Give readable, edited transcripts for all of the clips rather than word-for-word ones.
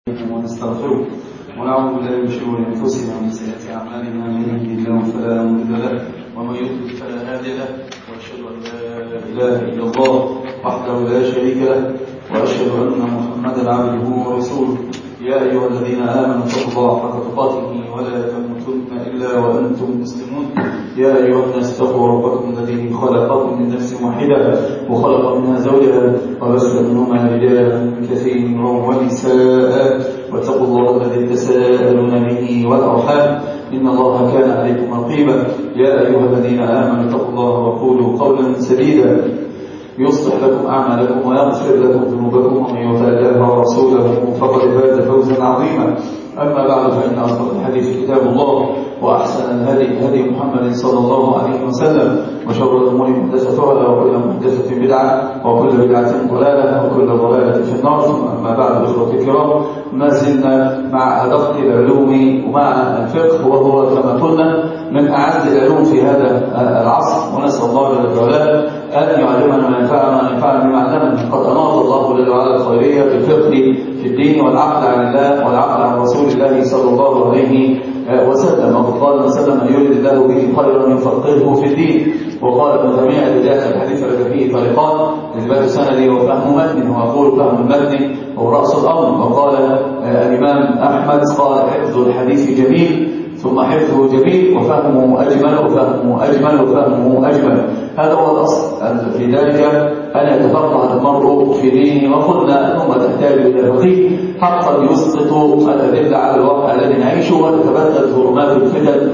ونستغفره ونعوذ بالله من شرور انفسنا ومن سيئات اعمالنا، من يهده الله فلا مضل له ومن يضلل فلا هادي له، واشهد ان لا اله الا الله وحده لا شريك له، واشهد ان محمدا عبده ورسوله. يا ايها الذين امنوا اتقوا الله حق تقاته ولا تموتن الا وانتم مسلمون. يا ايها الناس اتقوا ربكم الذي خلقكم من نفس واحده وخلق منها زوجها وبث منهما رجالا كثيرا ونساء، واتقوا الله الذي تساءلون به والارحام ان الله كان عليكم رقيبا. يا ايها الذين امنوا اتقوا الله وقولوا قولا سديدا يصلح لكم اعمالكم ويغفر لكم ذنوبكم، ومن يطع الله ورسوله فقد فاز فوزا عظيما. اما بعد، فان اصدق الحديث كتاب الله، واحسن الهدي هدي محمد صلى الله عليه وسلم، وشر الامور محدثاتها، وكل محدثه بدعه، وكل بدعه ضلاله، وكل ضلاله في النار. ثم اما بعد، اخوتي الكرام، ما زلنا مع ادق العلوم ومع الفقه، وهو كما قلنا من اعز العلوم في هذا العصر، ونسال الله جل وعلا ان يعلمنا ما ينفعنا وينفعنا بما علمنا. قد اناط الله جل وعلا الخيريه بالفقه في الدين والعقل عن الله والعقل عن رسول الله صلى الله عليه وسلم. وقال وسلم: ان يريد الله به خيرا يفقهه في الدين. وقال ابن تيميه: بدايه الحديث لك فيه طريقان: اثبات سند وفهم متن. ويقول فهم المتن هو راس الامر. وقال الامام احمد: قال حفظ الحديث جميل، ثم حفظه جميل، وفهمه اجمل، وفهمه اجمل، وفهمه اجمل. هذا هو الاصل في ذلك، ان يتفقه المرء في دينه. وقلنا انه تحتاج الى فقيه حقا يسقط الادله على الواقع الذي نعيشه، وتتبدل ظلمات الفتن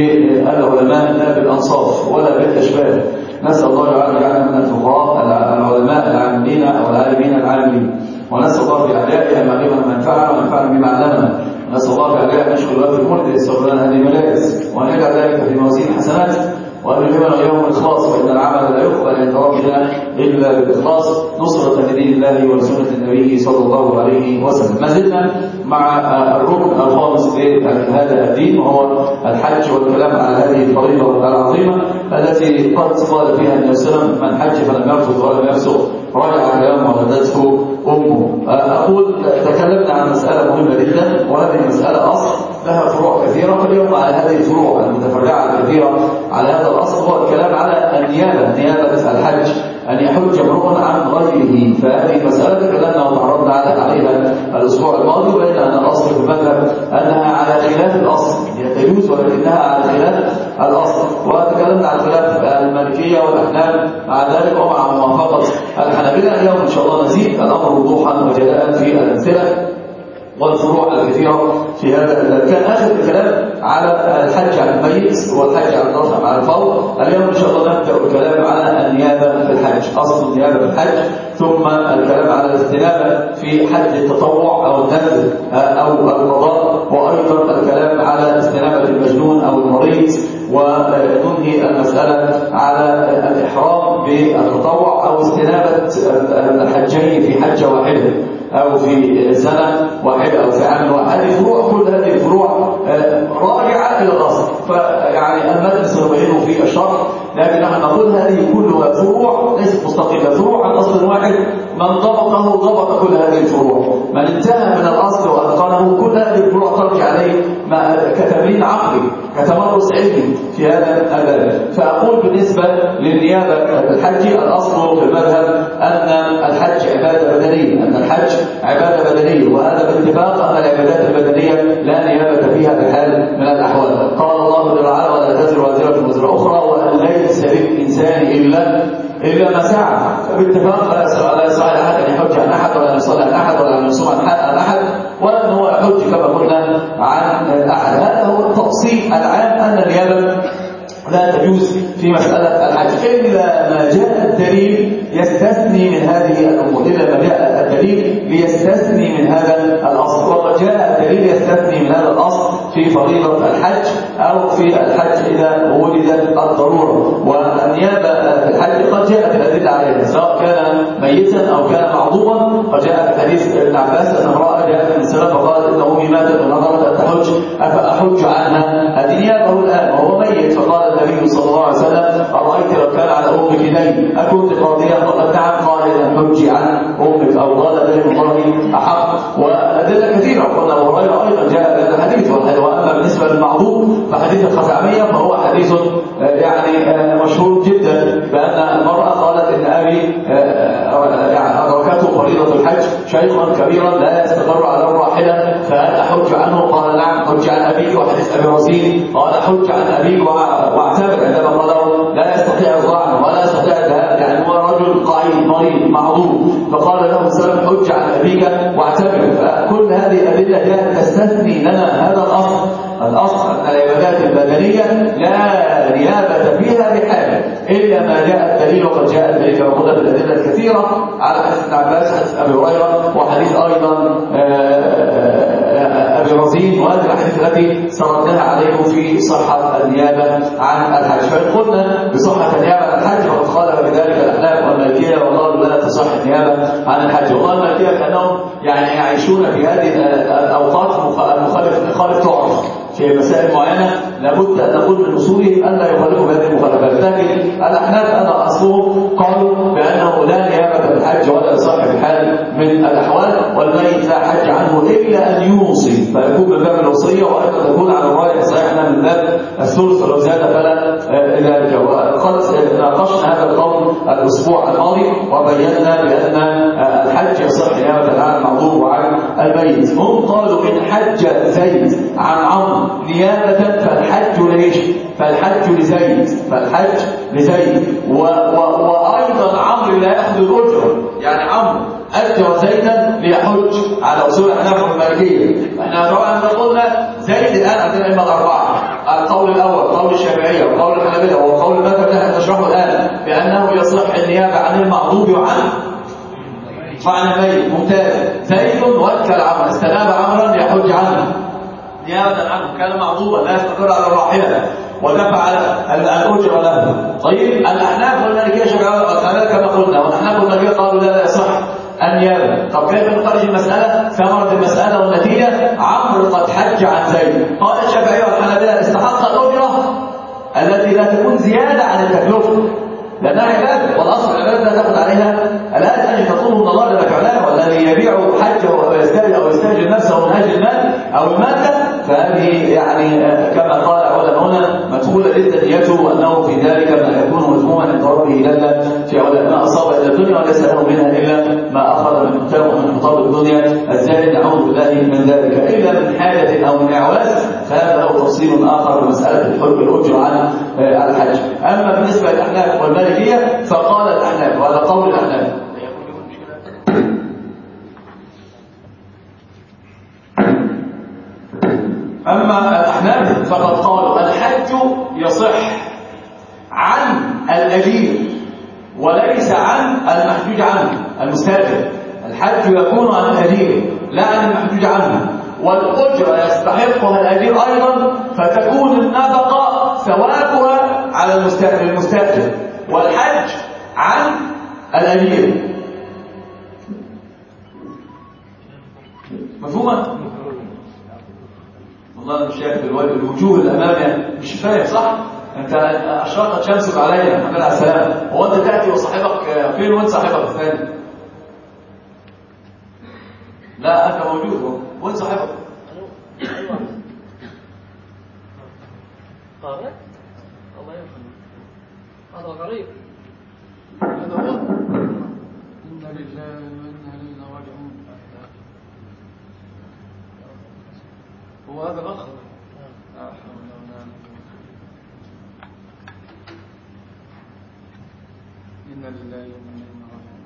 بالعلماء لا بالانصاف ولا بالاشباه. نسال الله تعالى ان يجعلنا من الفقهاء العلماء العاملين او العالمين العاملين، ونسال الله باعدائه ان يعلمنا ما ينفعنا وينفعنا بما علمنا. نسال الله باعدائه ان يشغل وقت الملك يسر لنا هذه المجالس، وان يجعل ذلك في موازين حسنات، وأن يلهمنا يوم الإخلاص، فإن العمل لا يقبل عند ربنا إلا بالإخلاص، نصرة لدين الله ولسنة النبي صلى الله عليه وسلم. ما زلنا مع الركن الخامس لهذا الدين، وهو الحج، والكلام على هذه الفريضة العظيمة التي قد قال فيها النبي صلى الله عليه وسلم: من حج فلم يرفث ولم يفسق رجع كيوم ولدته أمه. أقول تكلمنا عن مسألة مهمة جدا، وهذه المسألة أصل لها فروع كثيرة، فاليوم على هذه الفروع المتفرعة الكثيرة على هذا الأصل هو الكلام على النيابة، نيابة الحج، أن يحج امرؤ عن غيره. فهذه مسألة تكلمنا وتعرضنا عليها الأسبوع الماضي، وإن أن الأصل في المذهب أنها على خلاف الأصل، هي تجوز ولكنها على خلاف الأصل. وتكلمنا عن خلاف المالكية والأحناف مع ذلك، ومع موافقة الحنابلة. اليوم إن شاء الله نزيد الأمر وضوحا وجلاء في الأمثلة والفروع الكثيرة في هذا. كان آخر الكلام على الحج على الميت والحج على الرفع على الفور. اليوم إن شاء الله نبدأ الكلام على النيابة في الحج، أصل النيابة في الحج، ثم الكلام على الاستنابة في حج التطوع أو النذر أو القضاء، وأيضا الكلام على استنابة المجنون أو المريض، وننهي المسألة على الإحرام بالتطوع أو استنابة الحجين في حجة واحدة أو في سنة واحدة أو في عام واحد. هذه فروع، كل هذه الفروع راجعة إلى الأصل، فيعني المتن سنبينه في الشرح، لكن نحن نقول هذه كلها فروع ليست مستقلة، فروع عن أصل واحد. من ضبطه ضبط كل هذه الفروع، من انتهى من الأصل وأتقنه كل هذه الفروع ترجع عليه كتمرين عقلي، كتمرس علمي في هذا الباب. فأقول بالنسبة للنيابة الحج، الأصل في المذهب أن الحج عبادة بدنية، أن الحج عبادة بدنية، وهذا باتفاق أن العبادات البدنية لا نيابة فيها بحال من الأحوال. قال الله جل وعلا: ولا تزر وازرة وزر أخرى، وأن ليس للإنسان إلا ما سعى. فباتفاق لا يصح لأحد أن يحج عن أحد، ولا يصلي عن أحد، ولا يصوم عن أحد، ولا أن هو يحج كما قلنا عن أحد. هذا هو التفصيل العام، أن النيابة لا تجوز في مسألة الحج إلا ما جاء الدليل يستثني من هذه الأمور، إلا ما جاء الدليل ليستثني من هذا الأصل. وقد جاء الدليل يستثني من هذا الأصل في فريضة الحج أو في الحج إذا وجدت الضرورة. والنيابة في الحج قد جاءت الأدلة عليها، سواء كان ميتا أو كان معذوبا. قد جاء في حديث ابن عباس أن امرأة جاءت من السلام فقالت: إن أمي ماتت ونظرت أن تحج أفأحج عنها؟ هذه نيابه الآن وهو ميت. فقال النبي صلى الله عليه وسلم: أرأيت لو كان على أمك دين أكنت قاضية؟ قالت: نعم. قال: إذا حج عن أمك، أو قال: دين الله أحق. وأدلة كثيرة. فريضة الحج شيخا كبيرا لا يستقر على الراحلة فهل أحج عنه؟ قال نعم حج عن أبيك. وحديث أبي رزين قال حج عن أبيك واعتبر عندما قال لا يستطيع الظاهر ولا يستطيع الذهاب، يعني هو رجل قعيد مريض معذور، فقال له السلام حج عن أبيك واعتبر. فكل هذه الأدلة جاءت تستثني لنا هذا الأصل أن العبادات البدنية لا نيابة فيها بحال إلا ما جاء الدليل، وقد جاء الدليل كما قلنا بالأدلة الكثيرة على حديث ابن عباس، حديث أبي هريرة، وحديث أيضا أبي رزين، وهذه الأحاديث التي سردناها عليكم في صحة النيابة عن الحج. فإن قلنا بصحة النيابة عن الحج فقد خالف بذلك الأحناف والمالكية وقالوا لا تصح النيابة عن الحج. وقال المالكية كأنهم يعني يعيشون في هذه الأوقات مخالف تعرف في مسائل معينة لابد أن نقول من أصولهم أن لا يخالفوا بهذه المخالفات، لكن الأحناف أنا أصلهم قالوا بأنه لا نيابة بالحج ولا يصح بحال من الأحوال، والميت لا حج عنه إلا أن يوصي، فيكون من باب الوصية، وأيضا تكون على الراجح الصحيح من باب الثلث، ولو زاد فلا ذلك. وقد ناقشنا هذا القول الأسبوع الماضي وبينا بأن الحج يصح نيابة عن المعذور وعن الميت. هم قالوا إن حج زيد عن عمرو نيابة فالحج ليش؟ فالحج لزيد وأيضا عمرو لا يأخذ الأجرة، يعني عمرو أجر زيدا ليحج على أصول الأحناف والمالكية. احنا طبعا قلنا زيد الآن عندنا الأئمة الأربعة، القول الأول قول الشافعية وقول الحنابلة وقول المذهب اللي احنا نشرحه الآن بأنه يصح النيابة عن المغضوب وعن الميت. ممتاز. زيد وكل عمرو، استناب عمرا ليحج عنه نيابة عنه، كان معذوبا لا يستقر على الراحلة ودفع الأجر له. طيب الأحناف والمالكية شرعوا كما قلنا، والأحناف والمالكية قالوا لا يصح النيابة. طب كيف نخرج المسألة؟ ثمرة المسألة والنتيجة عمرو قد حج عن زيد. قال الشافعية والحنابلة استحق الأجرة التي لا تكون زيادة عن التكلفة، لأنها عبادة، والأصل العبادة لا تأخذ عليها الآن أن تطلب من الله لما فعلها، والذي يبيع حجه أو يستأجر نفسه من أجل المال أو المادة فهذه يعني كما قال علماؤنا مدخولة جدا نيته، وأنه في ذلك ما يكون مذموما عند ربه جل في علاه. ما أصاب إلى الدنيا وليس له منها إلا ما أخذ من خطاب الدنيا الزائد، نعوذ بالله من ذلك، إلا من حاجة أو من إعواز، فهذا له تفصيل آخر بمسألة الأجر عن الحج. أما بالنسبة للأحناف والمالكية فقال الأحناف، وهذا قول الأحناف، أما الأحناف فقد قالوا الحج يصح عن الأجير وليس عن المحجوج عنه المستأجر. الحج يكون عن الأجير لا عن المحجوج عنه، والأجرة يستحقها الأجير أيضا، فتكون النفقة ثوابها على المستأجر، والحج عن الأجير. مفهومة؟ والله أنا مش شايف الوجوه الأمامية، مش فاهم صح؟ أنت أشرقت شمسك علينا محمد عليه السلام، هو أنت تأتي وصاحبك فين وين صاحبك الثاني؟ لا أنت موجود، وين صاحبك؟ قارئ؟ الله يرحمه، هذا غريب، هذا هو. إنا لله وإنا إليه راجعون. هو هذا الأخ. لا حول ولا قوة إنا لله وإنا إليه راجعون.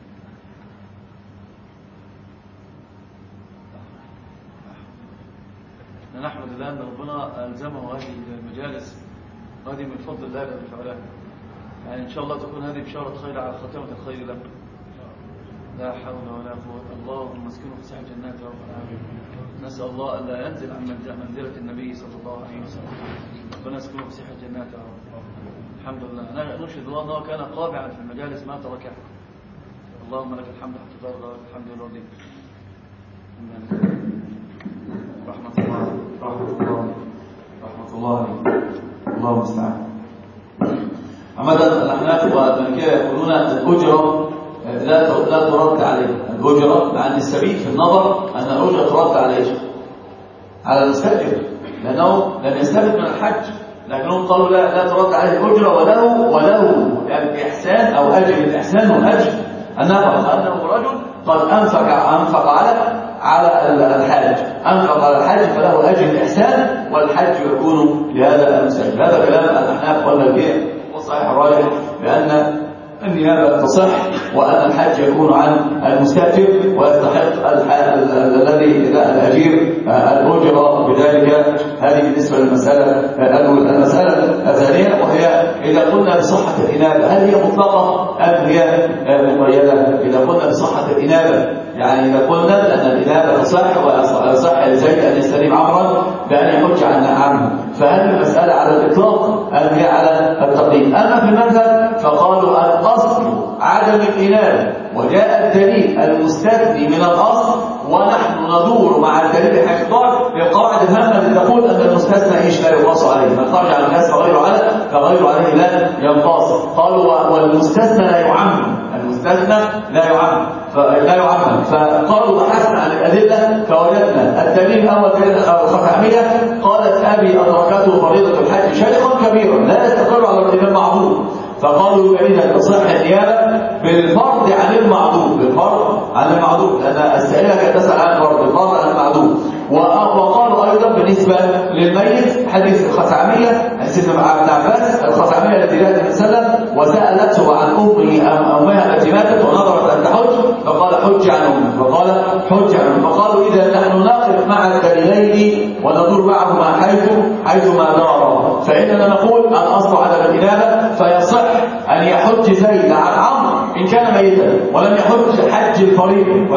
نحمد الله أن ربنا ألزمه هذه المجالس، وهذه من فضل الله الذي فعلها، يعني إن شاء الله تكون هذه بشارة خير على خاتمة الخير له. لا حول ولا قوة. اللهم اسكنه في ساحة جنات يا رب العالمين. نسأل الله ألا ينزل عن منزلة النبي صلى الله عليه وسلم، ربنا اسكنه في ساحة جنات يا رب. الحمد لله. أنا نشهد الله أنه كان قابعا في المجالس ما تركها. اللهم لك الحمد حتى ترضى، الحمد لله رضيك. رحمة الله الله المستعان. عمدا الأحناف والمالكية يقولون الأجرة لا ترد عليه، الأجرة مع أن السبيل في النظر أن الأجرة ترد على المستأجر لأنه لن يستفد من الحج، لكنهم قالوا لا ترد عليه الأجرة وله الإحسان أو أجر الإحسان وأجر النفقة، أنه رجل قد أنفق على الحاج، أنفق على الحج فله أجر الإحسان، والحج يكون لهذا المستجد. هذا كلام الأحناف والمالكية، والصحيح الراجح بأن النيابة تصح، وأن الحج يكون عن المستأجر، ويستحق الذي الأجير الأجر بذلك. هذه بالنسبة للمسألة الأولى. المسألة الثانية وهي إذا قلنا بصحة الإنابة هل هي مطلقة أم هي مقيدة؟ إذا قلنا بصحة الإنابة يعني إذا قلنا أن الإنابة تصح ويصح لزيد أن يستلم عمرا بأن يحج عن عمه، فهل المسألة على الإطلاق أم هي على التقييد؟ أما في المذهب فقالوا الأصل عدم الإنابة، وجاء الدليل المستثني من الأصل، ونحن ندور مع الدليل الاحتار للقواعد الهامة التي تقول أن المستثنى إيش لا يقاس عليه، من خرج عن الناس فغير عليه لا ينقاس. قالوا والمستثنى لا يعمم، المستثنى لا يعمم، فقالوا بحثنا عن الأدلة فوجدنا الدليل الأول الخثعمية قالت أبي أدركته فريضة الحج شيخا كبيرا لا يستقر على الإمام معذور، فقالوا إذا تصح النيابة بالفرض عن المعذور، بالفرض عن المعذور، لأن السائلة تسأل عن الفرض، بالفرض عن المعذور. وقالوا أيضا بالنسبة للميت حديث الخثعمية سيدنا ابن عباس الخثعمية التي جاءت النبي صلى الله عليه وسلم وسألته عن أمها التي ماتت ونظرت أن تحج، فقال حج عن أمه، فقالوا إذا نحن نقف مع الدليلين وندور معهما حيثما دارا، فإننا نقول الأصل عدم الإنابة، فيصح أن يحج زيد عن عمرو إن كان ميتا ولم يحج حج الفريضة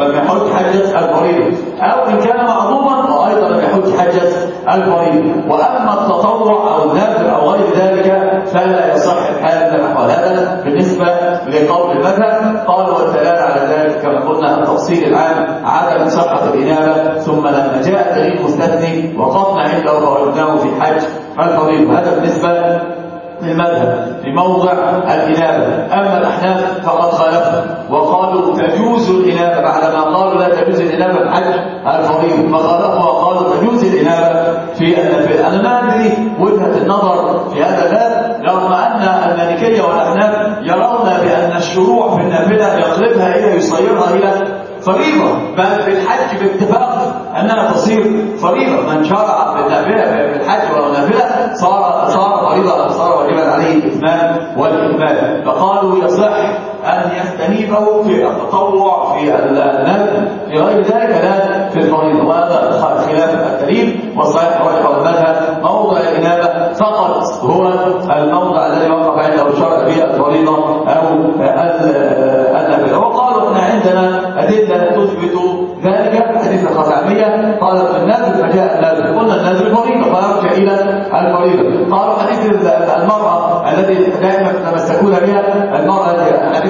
أو إن كان معظوما وأيضا لم يحج حجة الفريضة. وأما التطوع أو النذر أو غير ذلك فلا يصح الحال من الأحوال. هذا بالنسبة لقول المذهب. قالوا والدلالة على ذلك كما قلنا التفصيل العام عدم صحة الإنابة، ثم لما جاء دليل مستثني وقفنا عنده فوجدناه في حج الفريضة. هذا بالنسبة للمذهب في موضع الإنابة. أما الأحناف فقد خالفوا وقالوا تجوز الإنابة، بعدما قالوا لا تجوز الإنابة في حج الفريضة فخالفوا وقالوا تجوز الإنابة في النافلة. أنا ما أدري وجهة النظر في هذا الباب، رغم أن المالكية والأحناف يرون بأن الشروع في النافلة يقلبها إلى يصيرها إلى فريضة، بل في الحج باتفاق أنها تصير فريضة. من شرع في النافلة في الحج والنافلة صار فريضة، صار واجبا عليه الإتمام والإكمال. فقالوا يصح أن يستنيبه في التطوع في النذر في غير ذلك لا في الفريضة، وهذا خلاف الدليل. والصحيح والمذهب موضع الإنابة فقط هو الموضع الذي وقف عنده الشرع به الفريضة أو النافلة. وقالوا إن عندنا أدلة تثبت ذلك. حديث الخثعمية قالت في النذر فجاء النذر، قلنا النذر فريضة فيرجع إلى الفريضة. قالوا حديث المرأة الذي دائما تتمسكون بها، المرأة حديث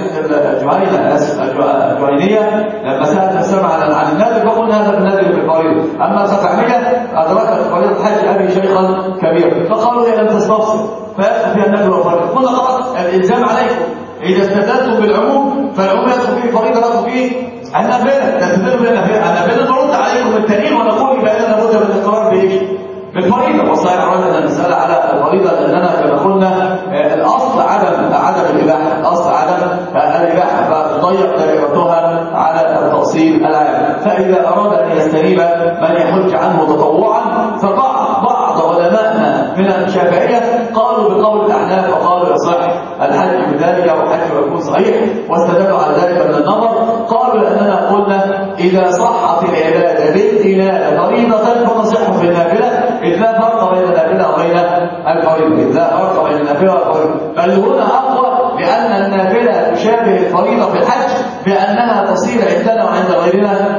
الجهينية لما سألت السمع عن النذر فقلنا هذا النذر بالفريضة. أما الخثعمية أدركت فريضة حج أبي شيخا كبيرا، فقالوا هي لم تستفصل فيدخل فيها النذر والفريضة. قلنا خلاص الإلزام عليكم، إذا استدلتم بالعموم فالعموم يدخل فيه الفريضة يدخل فيه النافلة، تستدلوا بالنافلة نرد عليكم التانيين ونقول بأن لابد من الإقرار بإيش؟ بالفريضة. والصحيح رأينا المسألة على الفريضة لأننا كما قلنا الأصل عدم الإباحة، الأصل عدم الإباحة، فتضيق دائرتها على التأصيل العام. فإذا أراد أن يستنيب من يحج عنه تطوعا، فبعض علماءنا من الشافعية قالوا بقول الأحناف وقالوا يصح الحج بذلك والحج يكون صحيح، واستدلوا على ذلك من النظر. قالوا لأننا قلنا إذا صحت العبادة بالإنابة فريضة فتصح في النافلة، إذ لا فرق بين النافلة وبين الفريضة، بل هنا أقوى لأن النافلة تشابه الفريضة في الحج بأنها تصير عندنا وعند غيرنا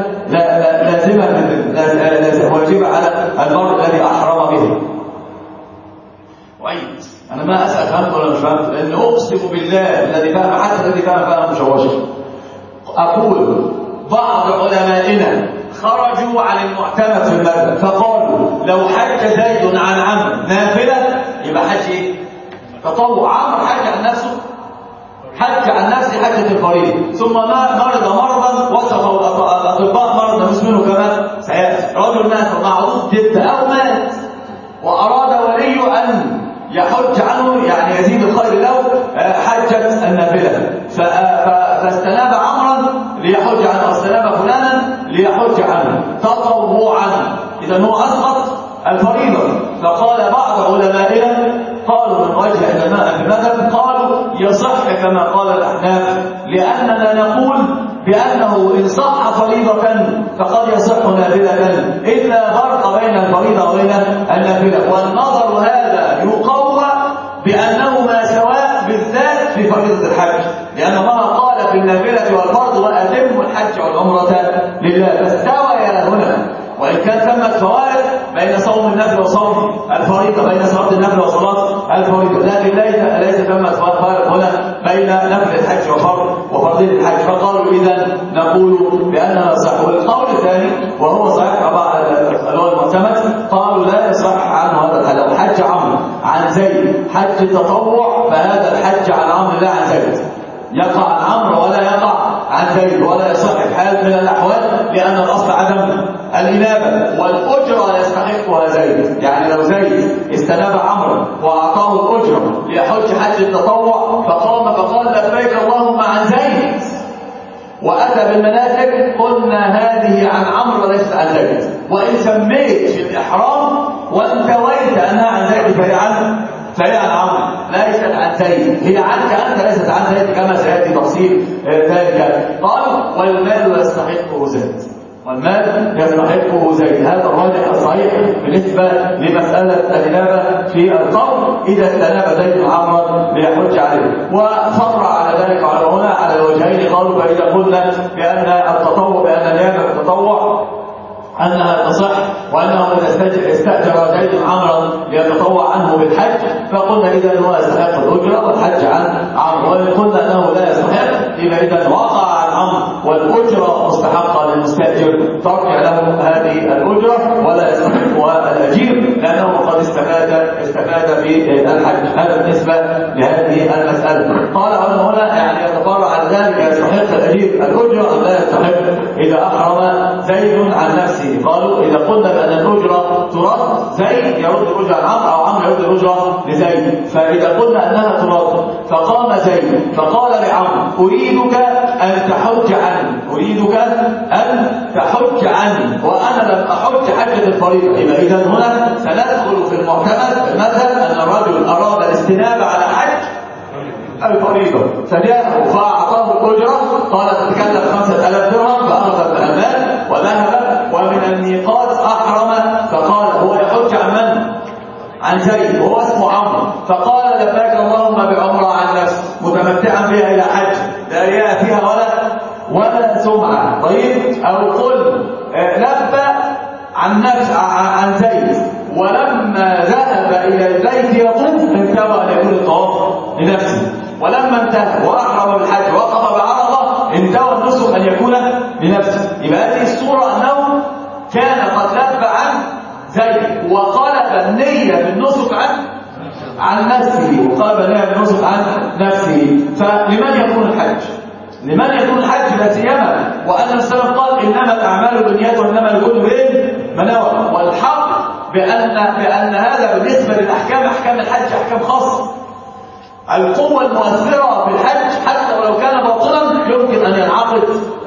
لازمة واجبة على المرء الذي أحرم به. وعيد أنا ما أسأل فهمت ولا مش فهمت، لأن أقسم بالله الذي فهم حتى الذي فهم مشوشة. أقول بعض علمائنا خرجوا عن المعتمد في المذهب فقالوا لو حج زيد عن عمرو نافلة يبقى حج ايه؟ تطوع. عمرو حج عن نفسه، حج عن نفسه حجة الفريضة، ثم مرض مرضا وصفه الأطباء مرضا مش منه كمان سيأتي. رجل مات معروف جدا أو مات وأراد ولي أن يحج عنه يعني يزيد الخير له حجة النافلة، فاستناب عمرا ليحج عنه، إذا هو أسقط الفريضة. فقال بعض علمائنا قالوا من وجه علماء المذهب قالوا يصح كما قال الأحناف، لأننا نقول بأنه إن صح فريضة فقد يصح نافلة، إلا فرق بين الفريضة وبين النافلة. والنظر هذا يقوى بأنهما سواء بالذات في فريضة الحج، لأن الله قال في النافلة والفرض وأتموا الحج والعمرة لله، فاستويا هنا. وإن كان ثمة فوارق بين صوم النفل وصوم الفريضة، بين صلاة النفل وصلاة الفريضة، لكن ليس ثمة فوارق هنا بين نفل الحج وفرضية الحج. فقالوا إذا نقول بأنها صح. والقول الثاني وهو صحيح بعض المعتمد قالوا لا يصح عنه هذا الحج. لو حج عمرو عن زيد حج تطوع فهذا الحج عن عمرو لا عن زيد، يقع عن عمرو ولا يقع عن زيد، ولا يصح بحال من الأحوال، لأن الأصل عدم الإنابة، والأجرة يستحقها زيد. يعني لو زيد استناب عمرو وأعطاه الأجرة ليحج حج التطوع فقام فقال لبيك اللهم عن زيد وأتى بالمناسك، قلنا هذه عن عمرو وليست عن زيد. وإن سميت في الإحرام وانتويت أنها عن زيد فهي عن عمرو ليست عن زيد، هي عنك أنت ليست عن زيد، كما سيأتي تفصيل ذلك. قالوا والمال يستحقه زيد، والمال يستحقه زيد. هذا الراجح الصحيح بالنسبة لمسألة الإنابة في القول إذا استناب زيد عمرا ليحج عليه. وفرع على ذلك علماء على الوجهين، قالوا فإذا قلنا بأن التطوع بأن النيابة التطوع أنها تصح، وأنه إذا استأجر زيد عمرا ليتطوع عنه بالحج فقلنا إذا هو يستحق الأجرة والحج عن عمرو. وإن قلنا أنه لا يستحق إذا وقع عن عمرو والأجرة مستحقة للمستأجر ترجع له هذه الأجرة ولا يستحقها الأجير، لأنه قد استفاد بالحج. هذا بالنسبة لهذه المسألة. قال هنا يعني يتفرع على ذلك يستحق الأجير الأجرة أم لا يستحق إذا أحرم زيد عن نفسه. قالوا إذا قلنا بأن الأجرة ترد زيد يرد الأجرة عن عمرو أو عمرو يرد الأجرة لزيد، فإذا قلنا أنها ترد فقام زيد فقال لعمرو أريدك أن تحج عني، أريدك أن تحج عني وأنا لم أحج حجة الفريضة. إذا هنا سندخل في المعتمد المذهب أن الرجل أراد الاستنابة على حج الفريضة فجاءه فأعطاه الأجرة، قال تتكلف 5000 درهم، فأخذ المال وذهب ومن الميقات أحرم، فقال هو يحج عن من؟ عن زيد وهو اسمه عمرو، فقال لبيك اللهم بعمرة عن نفسه متمتعا بها إلى حج لا رياء فيها ولا سمعة. طيب أو قل لبى عن نفس عن زيد، ولما ذهب إلى البيت يطوف انتبه أن يكون الطواف لنفسه، ولما انتهى وأحرم بالحج وقف بعرفة انتهى النسك أن يكون لنفسه. يبقى هذه الصورة أنه كان قد لبى عن زيد وقلب النية بالنسك عن نفسه، وقلب النية بالنسك عن نفسه. فلمن يكون الحج؟ لمن يكون الحج لا سيما وأن السلام قال إنما الأعمال بالنيات وإنما لكل امرئ ما نوى. والحق بأن هذا بالنسبة للأحكام أحكام الحج أحكام خاصة. القوة المؤثرة في الحج حتى ولو كان باطلا يمكن أن ينعقد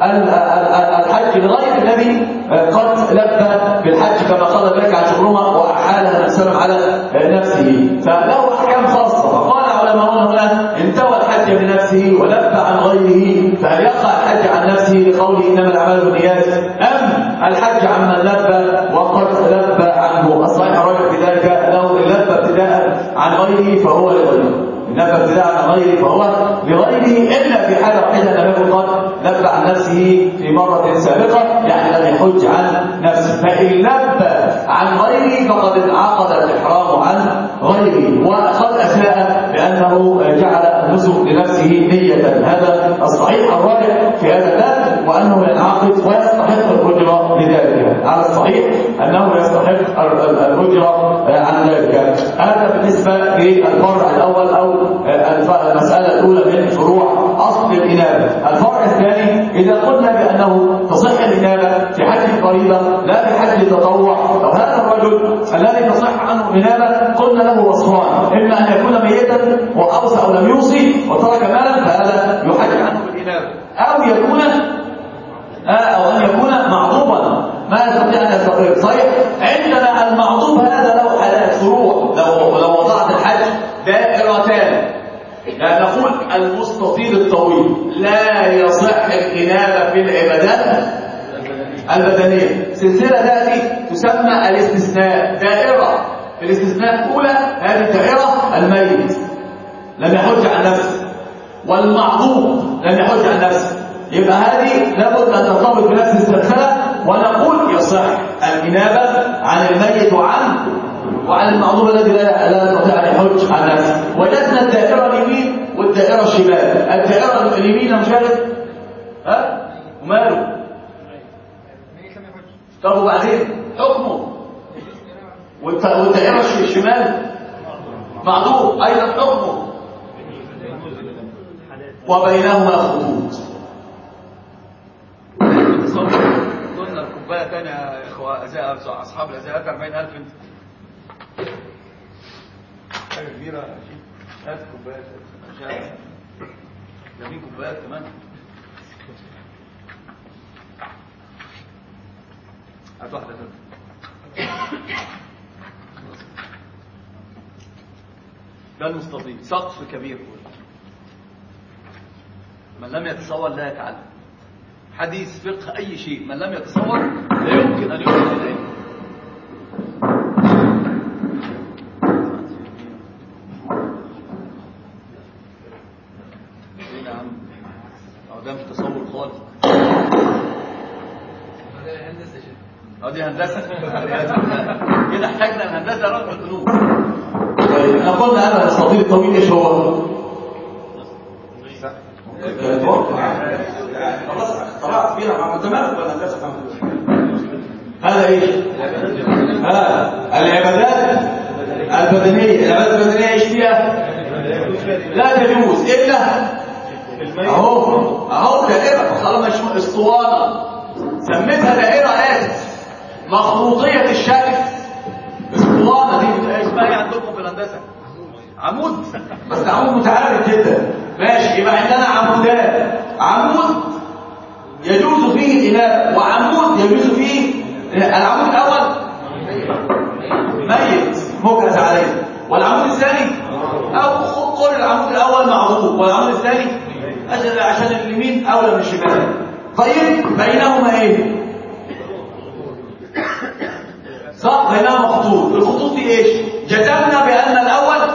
الحج لغير الذي قد لبى بالحج كما قال ذلك عن شبرمة وأحالها السلام على نفسه، فله أحكام خاصة. فقال علماء هنا انتوى الحج بنفسه ولبى عن غيره، فهل يقع الحج عن نفسه لقوله إنما الأعمال بالنيات أم الحج عمن لبى وقد لبى عنه؟ الصحيح الراجح في ذلك أنه إن لبى ابتداء عن غيره فهو لغيره، إنما ابتداء عن غيره فهو لغيره، إلا في حالة واحدة لم يكن قد لبى عن نفسه في مرة سابقة، يعني لم يحج عن نفسه. فإن لبى عن غيره فقد انعقد الإحرام عن غيره، وقد أساء بأنه جعل النسك لنفسه نية. هذا الصحيح الراجح في هذا الباب، وأنه ينعقد ويستحق الأجرة لذلك. على الصحيح أنه يستحق الأجرة عن ذلك. هذا بالنسبة للفرع الأول أو المسألة الأولى من فروع أصل الإنابة. الفرع الثاني إذا قلنا بأنه تصح الإنابة في حج الفريضة لا في حج التطوع، أو هذا الرجل الذي تصح عنه الإنابة قلنا له وصفان: إما أن يكون ميتا وأوصى أو لم يوصي وترك مالا فهذا يحج عنه بالإنابة، أو أن يكون معضوبا ما يستطيع أن يستقر. صحيح البدنية. سلسلة تأتي تسمى الاستثناء، دائرة الاستثناء الأولى هذه الدائرة الميت لم يحج عن نفسه، والمعضوب لم يحج عن نفسه، يبقى هذه لابد أن ترتبط بنفس السلسلة، ونقول يصح الإنابة عن الميت وعن المعضوب الذي لا يستطيع أن يحج عن نفسه. وجدنا الدائرة اليمين والدائرة الشمال. الدائرة اليمين مشاهد وماله؟ طب وبعدين حكمه؟ والدائرة الشمال معضوب أيضا حكمه، وبينهما خطوط. قلنا الكوبايه ثانيه يا اخوه، اصحاب الازاءات 40,000 انت حاجه كبيره. هات كوبايات جميل، كوبايات كمان. هات واحده كده. ده المستطيل سقف كبير، من لم يتصور لا يتعلم. حديث فقه أي شيء من لم يتصور لا يمكن أن يوصل إليه. نعم، ده مش تصور خالص. دي هندسة. كده احتاجنا الهندسة رغم الفنون. طيب احنا قلنا هذا المستطيل الطويل ايش هو؟ خلاص طلعت فيها مع متمرد ولا هندسه؟ هذا ايش؟ العبادات البدنيه. العبادات البدنيه ايش فيها؟ لا تجوز الا اهو دائره. خلاص مش اسطوانه، سميتها دائره اسف مخروطيه الشكل. اسطوانه دي اسمها ايه عندكم في الهندسه؟ عمود، بس عمود متعرج جدا. ماشي، يبقى عندنا عمودان، عمود يجوز فيه الإنابة وعمود يجوز فيه. العمود الأول ميت مجهز عليه، والعمود الثاني أو قول العمود الأول معروف والعمود الثاني عشان اليمين أولى من الشمال. طيب بينهما إيه؟ صح، بينهما خطوط. الخطوط دي إيش؟ جزمنا بأن الأول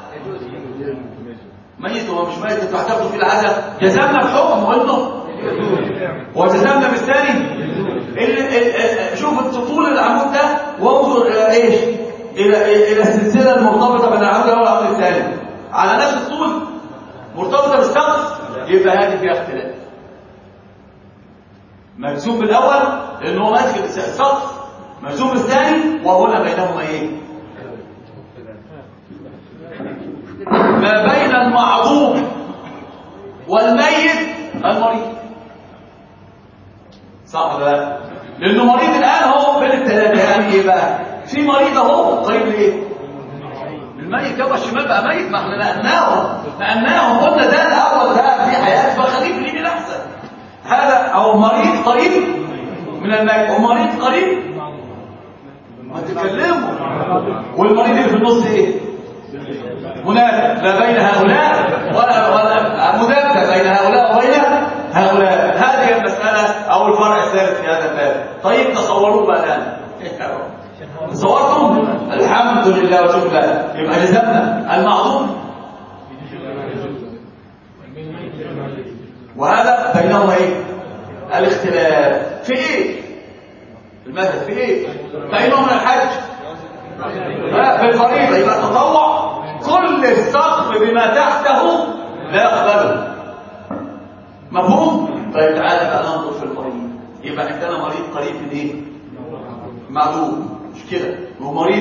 ميت وهو مش ميت، انتوا هتاخدوا فيه العزاء. جزمنا بحكم وانه وجزمنا بالثاني. شوف طول العمود ده وانظر الى ايش؟ الى السلسله المرتبطه بين العمود الاول والعمود الثاني على نفس الطول مرتبطه بالسقف، يبقى هذه فيها اختلاف. مجزوم بالاول لان هو ماسك السقف، مجزوم بالثاني وهنا بينهما ايه؟ ما بين المعضوب والميت المريض. صح ولا؟ لانه مريض الان هو بين الثلاثه. يعني ايه بقى؟ في مريض اهو قريب لايه؟ الميت. يابا الشمال بقى ميت، ما احنا نقلناهم قلنا ده الاول ده في حياه، فخليك في اليمين احسن. هذا او مريض قريب من الميت ومريض قريب ما تتكلموا. والمريض اللي في النص ايه؟ هناك لا بين هؤلاء ولا مدافع بين هؤلاء وبين هؤلاء. هذه المسألة أو الفرع الثالث في هذا الباب. طيب تصوروه بقى الآن. تصورتم؟ الحمد لله وشكر الله. يبقى جزمنا المعضوب وهذا بينهما ايه؟ الاختلاف في ايه؟ المذهب في ايه؟ بينهم الحج في الفريضة. يبقى التطوع كل السقف بما تحته لا يقبله. مفهوم؟ طيب تعالى بقى ننظر في الفريضة. يبقى عندنا مريض قريب من ايه؟ معلوم مش كده، ومريض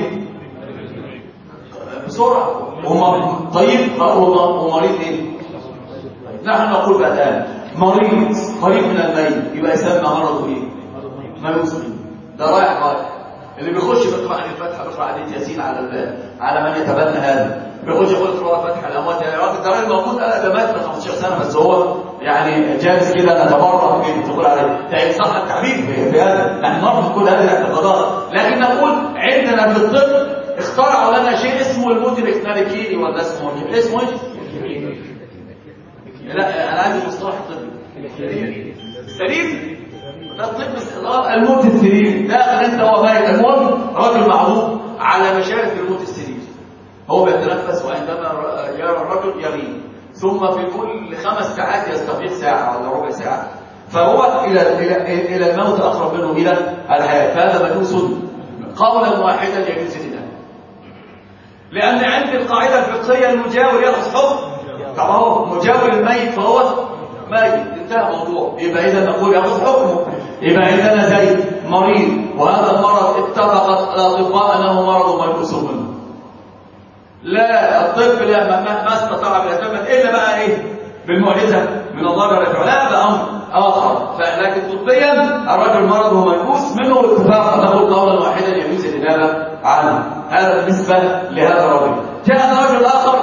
بسرعة طيب ومريض ايه؟ طيب نحن نقول بقى الآن مريض قريب من الميت يبقى يسمى مرضه ايه؟ ما يسمي. ده رايح اللي بيخش بيقرأ عليه الفتحة، بيقرأ عليه ياسين على من يتبنى هذا، بيخش يقول اقرأ فتحة الأموات. يا راجل ده راجل موجود، ده مات من 15 سنة بس هو يعني جالس كده نتبرع كده تقول عليه. ده صح التعبير في هذا، نحن نرفض كل هذه الاعتقادات، لكن نقول عندنا في الطب اخترعوا لنا شيء اسمه الموت الاكتناليكيني ولا اسمه ايه؟ لا انا عايز المصطلح الطبي. سليم ده الطب الموت السريري، داخل انت هو ميت. المهم راجل معروف على مشارف الموت السريري، هو بيتنفس وعندما يرى الرجل يغيب، ثم في كل 5 ساعات يستفيق ساعة ولا ربع ساعة، فهو إلى الموت أقرب منه إلى الحياة. فهذا مجوس قولا واحدا يجوز الإنسان، لأن عند القاعدة الفقهية المجاور يأخذ حكم. طبعا هو مجاور الميت فهو ميت، انتهى الموضوع. يبقى إذا نقول يأخذ حكمه. يبقى عندنا زي مريض، وهذا المرض اتفقت الأطباء أنه مرض ميؤوس منه، لا الطب لا ما استطاع بالأتمة إلا بقى إيه بالمعجزة من الله جل وعلا، لا ده أمر آخر. لكن طبيا الرجل مرضه ميؤوس منه الاتفاق، نقول قولا واحدا يجوز الإنابة عنه. هذا بالنسبة لهذا الرجل. جاء رجل آخر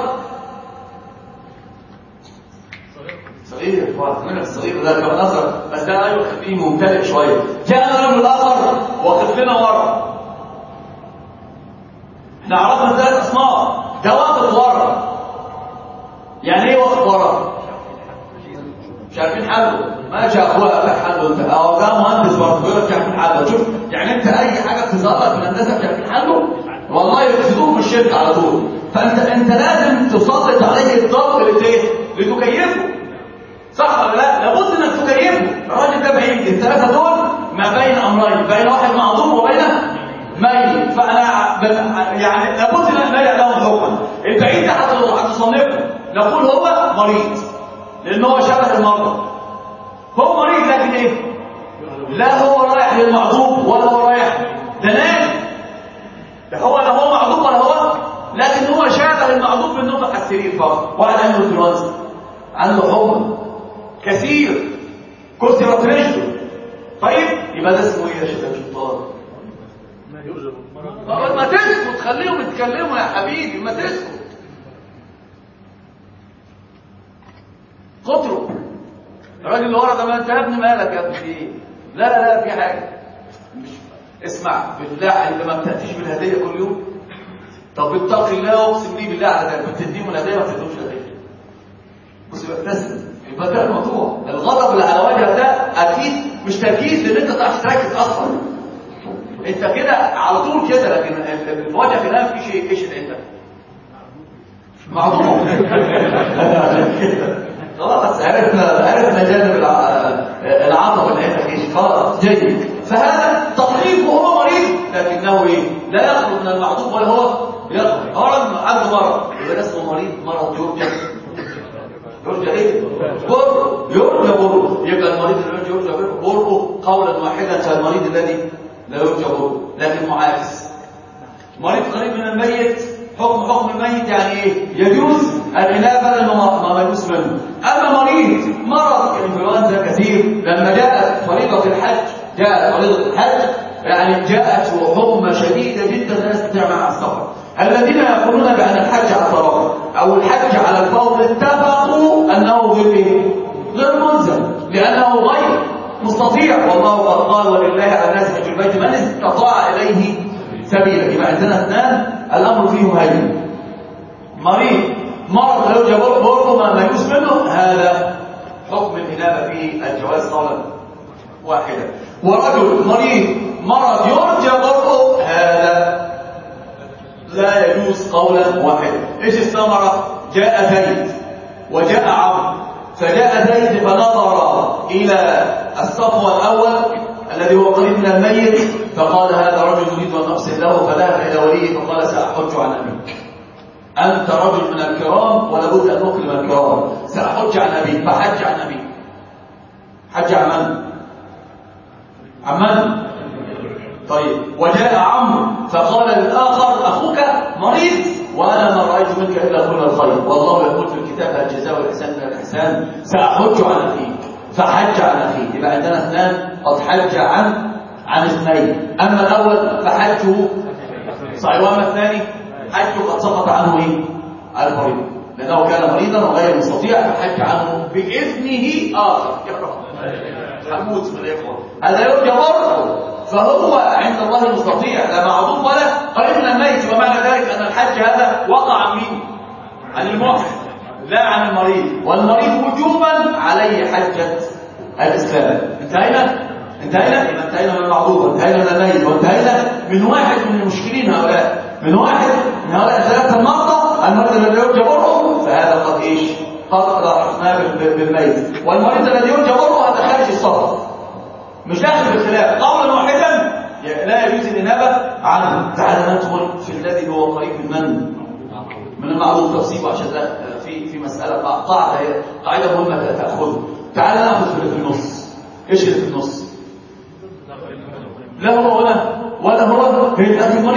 صغير، من الصغير ده كمان أصغر، بس ده أيوه خفيه ممتلئ شوية. جاء رجل آخر وقف لنا ورا. احنا عرفنا 3 أصناف. ده واقف ورا. يعني ايه واقف ورا؟ مش عارفين حله. ماشي يا اخويا فاهم حله انت، اه ده مهندس برضه يقول لك مش عارفين حله. شوف يعني انت اي حاجه بتظهر لك في الهندسه مش عارفين حله، والله يرفضوك من الشركه على طول. فانت لازم تسلط عليه الضغط لتكيفه، صح ولا لا؟ لابد انك تكيفه. الراجل ده بعيد، ال3 دول ما بين امرين، بين واحد معذور وبين ميت. فانا يعني لابد ان نلاقي لهم حكم. البعيد ده هتصنفه، نقول هو مريض لان هو شبه المرضى، هو مريض. لكن ايه؟ لا هو رايح للمعذور ولا هو رايح ده نايم، لا هو معذور ولا هو، لكن هو شابه المعذور بالنطق على السرير فقط. واحد عنده انفلونزا، عنده حمى كثير، كسرت رجله، طيب يبقى ده اسمه ايه يا شباب الشيطان؟ ما تسكت، خليهم يتكلموا يا حبيبي، ما تسكت. خطره الراجل اللي ورا ده، ما انت يا ابني مالك يا ابني في ايه؟ لا في حاجه. مش اسمع بالله، انت ما بتاتيش بالهديه كل يوم؟ طب اتق الله واقسم لي بالله على ذلك، بتديهم الهديه ما بتديهمش الهديه. بص يبقى تسلم، يبقى ده الموضوع. الغضب اللي على وجهك ده اكيد مش تركيز، لان انت ما تعرفش تركز اصلا. انت كده على طول كده، لكن الوجه كده في شيء ايش انت معذور. خلاص عرفنا جانب العطب اللي عندك ايش، خلاص جيد. فهذا تطريفه هو مريض، لكنه ايه؟ لا يخرج من المعذور ولا هو يخرج. هو عنده مرض، يبقى اسمه مريض، مرض يرجى ايه؟ يرجى بره. يبقى المريض الذي يرجى بره قولا واحدا كالمريض الذي لا يرجى بره، لكن معاكس. مريض قريب من الميت، حكم الميت يعني ايه؟ يجوز الإنابة لأنه ما يجوز منه. أما مرض الإنفلونزا كثير، لما جاءت فريضة الحج يعني جاءت حمى شديدة جدا لا يستطيع معها السفر. الذين يقولون بأن الحج على الطلاق أو الحج على الفور اتفقوا أنه غير ملزم، لأنه غير مستطيع. والله قد قال ولله على الناس حج البيت من استطاع إليه سبيلا. يبقى عندنا 2 الأمر فيهم هين. مرض لا يرجى برضه ما يجوز منه، هذا حكم الإنابة فيه الجواز قولا واحدا. ورجل مرض يرجى برضه، هذا لا يجوز قولا واحدا. ايش الثمرة؟ جاء زيد وجاء عمرو، فجاء زيد فنظر إلى الصفوة الأول الذي هو قريب من الميت، فقال هذا رجل يريد أن أغسل له، فذهب إلى وليه فقال سأحج عن أبيك، أنت رجل من الكرام ولابد أن نكرم الكرام، سأحج عن أبيك. فحج عن أبيك. حج عن من؟ عن من؟ طيب. وجاء عمرو فقال للآخر أخوك مريض وأنا ما رأيت منك إلا كل الخير، والله يقول في الكتاب الجزاء والإحسان من الإحسان، سأحج عن أخيك. فحج عن أخيك. يبقى عندنا 2 قد حج عن 2. أما الأول فحجه صحيح، وأما الثاني حجه قد سقط عنه ايه؟ الفريضة، لأنه كان مريضا وغير مستطيع، فحج عنه بإذنه آخر. حمود من الإخوة هذا يرجى برضه، فهو عند الله مستطيع، لا معذور ولا قريب من الميت. ومعنى ذلك أن الحج هذا وقع عن مين؟ عن المحسن لا عن المريض، والمريض وجوبا عليه حجة الإسلام. انتهينا انتهينا من المعذور، انتهينا من الميت، وانتهينا من واحد من المشكلين هؤلاء، من واحد من هؤلاء الثلاثة المرضى. المريض الذي يرجى بره فهذا قد ايش؟ قد رحمناه بالميت. والمريض الذي يرجى بره هذا خارج الصف، مش داخل بالخلاف، قولا واحدا لا يجوز الإنابة عنه. تعال ندخل في الذي هو قريب من المعروف تفصيله، عشان في مسألة قاعدة مهمة تأخذه. تعال نأخذ في النص. ايش اللي في النص؟ لا هو ولا هو لكن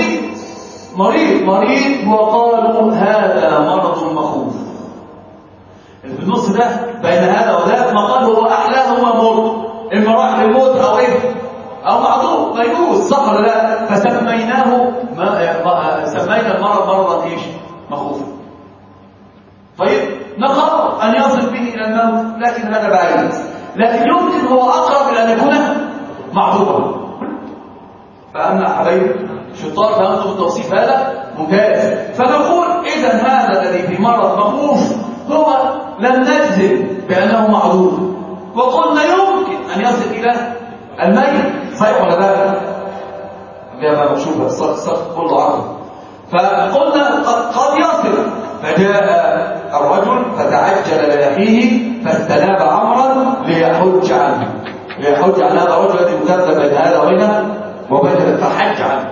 مريض وقالوا هذا مرض مخوف. اللي في النص ده بين هذا وذاك مقال هو أحلاهما مر، إما راح للموت أو إيه أو معذور ميؤوس، صح ولا لا؟ فسميناه سمينا المرض مرضا إيش؟ مخوفا. طيب نخاف أن يصل به إلى الموت، لكن هذا بعيد، لكن يمكن هو أقرب إلى أن يكون معذورا. فأما حبايب شطار فهمتم التوصيف هذا؟ ممتاز. فنقول إذا هذا الذي في مرض مخوف هو لم نجزم بأنه معذور، وقلنا يمكن أن يصل إلى الميت، صحيح ولا لا؟ جابها مكشوفة الصف كله عرض. فقلنا قد يصل. فجاء الرجل فتعجل لأخيه فاستناب عمرا ليحج عنه هذا الرجل الذي يكذب بين هذا وبين فحج عنه.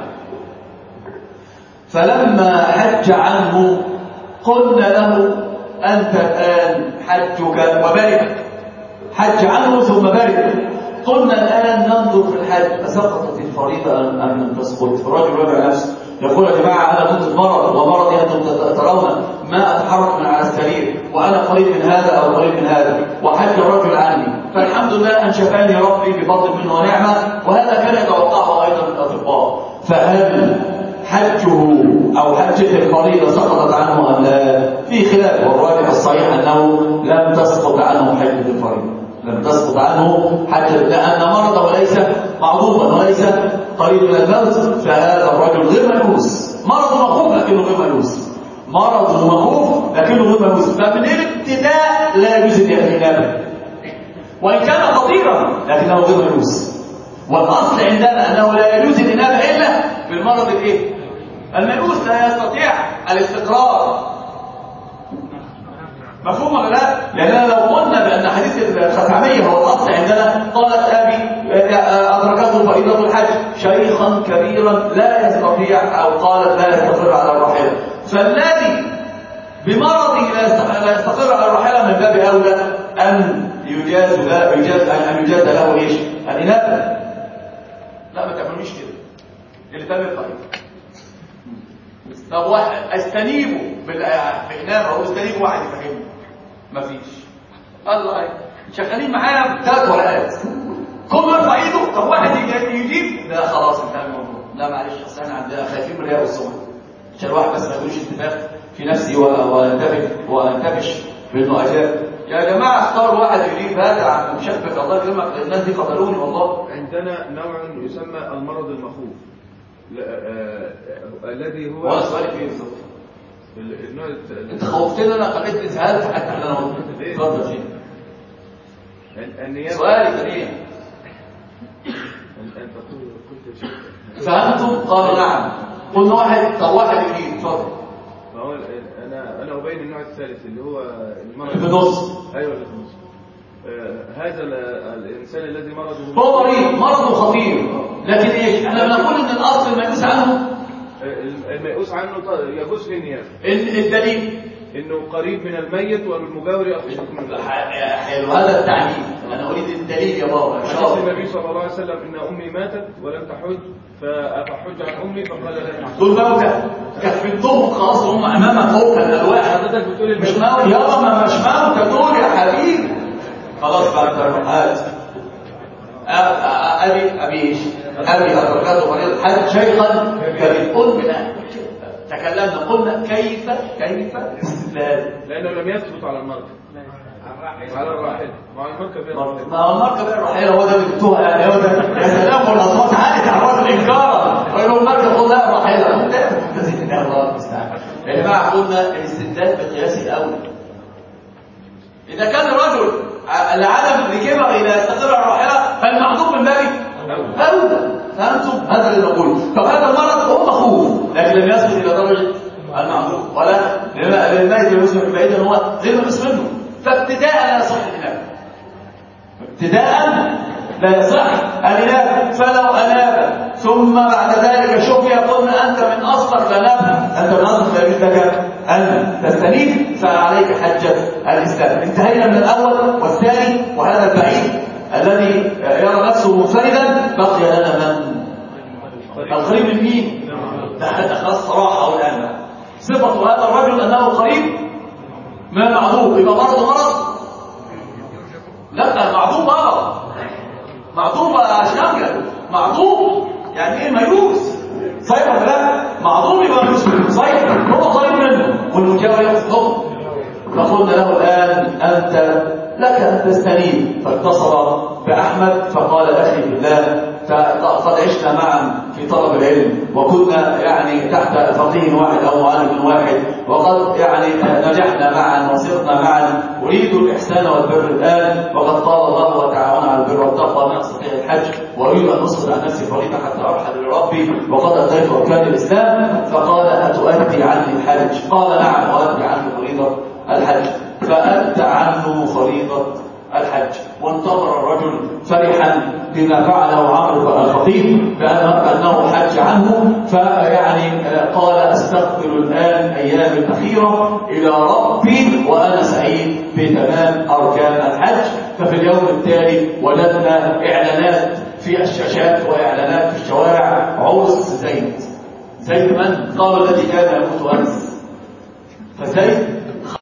فلما حج عنه قلنا له أنت الآن حجك وبرك، حج عنه ثم برك. قلنا الآن ننظر في الحج أسقطت الفريضة أم لم تسقط؟ الرجل يرجع نفسه يقول يا جماعة أنا كنت مرض ومرضي أنتم ترون ما أتحرك من على السرير وأنا قريب من هذا أو قريب من هذا، وحج الرجل عني، فالحمد لله أن شفاني ربي بفضل منه ونعمة، وهذا كان يتوقعه أيضا الأطباء. فهل حجه أو حجة الفريضة سقطت عنه أم لا؟ في خلاف، والراجح الصحيح أنه لم تسقط عنه حجة الفريضة، لم تسقط عنه حجة، لأن مرضه ليس معذورا وليس قريب من الموت. فهذا الرجل غير ملوث، مرض مخوف لكنه غير ملوث، مرض مخوف لكنه غير ملوث. فمن الابتداء لا يجوز الإنابة، وإن كان خطيرا لكنه غير ملوث. والأصل عندنا أنه لا يجوز الإنابة إلا بالمرض الإيه؟ الملوث لا يستطيع الاستقرار. مفهوم ولا لا؟ لأننا لو قلنا بأن حديث الختامية هو الأصل عندنا، قالت أبي أدركته فريضة الحج شيخا كبيرا لا يستطيع، أو قالت لا يستقر على الراحلة، فالذي بمرضه لا يستقر على الراحلة من باب أولى أن يجاز له إيش؟ الإنابة. لا ما تعملوش كده، اللي فاهم الطريق. طب واحد استنيبه بالإنابة أو استنيبه واحد يفهمه، مفيش. الله شغالين معانا بثلاث ورقات، كل يرفع ايده، طب واحد يجيب، لا خلاص انتهى الموضوع. لا معلش اصل احنا عندنا خايفين من الرياء والسمعه، عشان الواحد بس ما يقولش انتفاخ في نفسي وانتبش بانه اجاب. يا جماعه اختار واحد يجيب، هذا عم مشبك الله يكرمك، الناس دي قتلوني والله. عندنا نوع يسمى المرض المخوف الذي هو وانا سؤالي فيه بالظبط. النوع انت خوفتني، انا خليتني زهقت حتى انا قلت اتفضل شيء. سؤالي كريم، انت قلت شيء فهمتم؟ قالوا نعم. قلنا واحد، طب واحد يجيب، اتفضل. فهو انا ابين النوع الثالث اللي هو المرض اللي في النص. ايوه اللي في النص. هذا الانسان الذي مرضه هو مرضه خطير، لكن ايش؟ احنا بنقول ان الاصل الميؤوس عنه، الميؤوس عنه يجوز في النيابه. الدليل انه قريب من الميت والمجاور يخرج من الميت. حلو هذا التعليل، انا اريد الدليل يا بابا ان شاء الله. النبي صلى الله عليه وسلم ان امي ماتت ولم تحج فأحج عن امي، فقال لا. دول موتى كفلتهم خلاص، هم امامك فوق الالواح. حضرتك بتقول مش موتى يابا، ما مش موتى دول يا حبيبي. خلاص بقى هات ابي ايش؟ ابي ادركته فريضة الحج شيخا كبير. قلنا تكلمنا قلنا كيف استدلال، لانه لم يثبت على المركب، على الراحله، مع المركب ما هو المركب الراحله هو ده اللي بتوها يعني، هو ده. يا سلام، والاصوات عاليه تعرض الانكار ويقولوا المركب خد لا الراحله الله المستعان. يا جماعه قلنا الاستدلال بقياس الاول. اذا كان الرجل لعدم الكبر الى يستقر على الراحله فالمعذور من باب أنتم هذا اللي نقول. طب هذا المرض هو مخوف لكن لم يصل إلى درجة المعذور ولا للميت المسلم بعيد أن هو غير مقيس منه. فابتداء لا يصح الإنابة، ابتداء لا يصح الإنابة. فلو أناب ثم بعد ذلك شفي قلنا أنت من أصلك لناب، أنت من أصلك لا يجوز لك أن تستنيب، فعليك حجة الإسلام. انتهينا من الأول والثاني، وهذا البعيد الذي يرى نفسه منفردا. بقي لنا من القريب من مين؟ ده خلاص صراحة الآن صفة هذا الرجل أنه قريب من المعذور. يبقى مرض لا، معذور معذور شامل، معذور يعني ايه؟ ميؤوس صحيح ولا لا؟ معذور يبقى ميؤوس منه صحيح، هو قريب منه والمجاور ياخذ. فقلنا له الآن أنت لك أن تستنيب. فاتصل بأحمد فقال أخي بالله، فقد عشنا معا في طلب العلم وكنا يعني تحت فقيه واحد أو معلم واحد، وقد يعني نجحنا معا وصرنا معا. أريد الإحسان والبر الآن، وقد قال الله وتعاونوا على البر والتقوى من أستطيع الحج، وأريد أن أصبر عن نفسي فريضة حتى أرحل لربي وقد أديت أركان الإسلام. فقال أتؤدي عني الحج؟ قال نعم أؤدي عنه فريضة الحج. فأدى عنه فريضة الحج. وانتظر الرجل فرحا بما فعله عمرو الخطيب بأنه حج عنه. فيعني قال أستقبل الآن أيام الأخيرة إلى ربي وأنا سعيد بتمام أركان الحج. ففي اليوم التالي وجدنا إعلانات في الشاشات وإعلانات في الشوارع: عرس زيد من؟ قالوا الذي كان يموت أمس. فزيد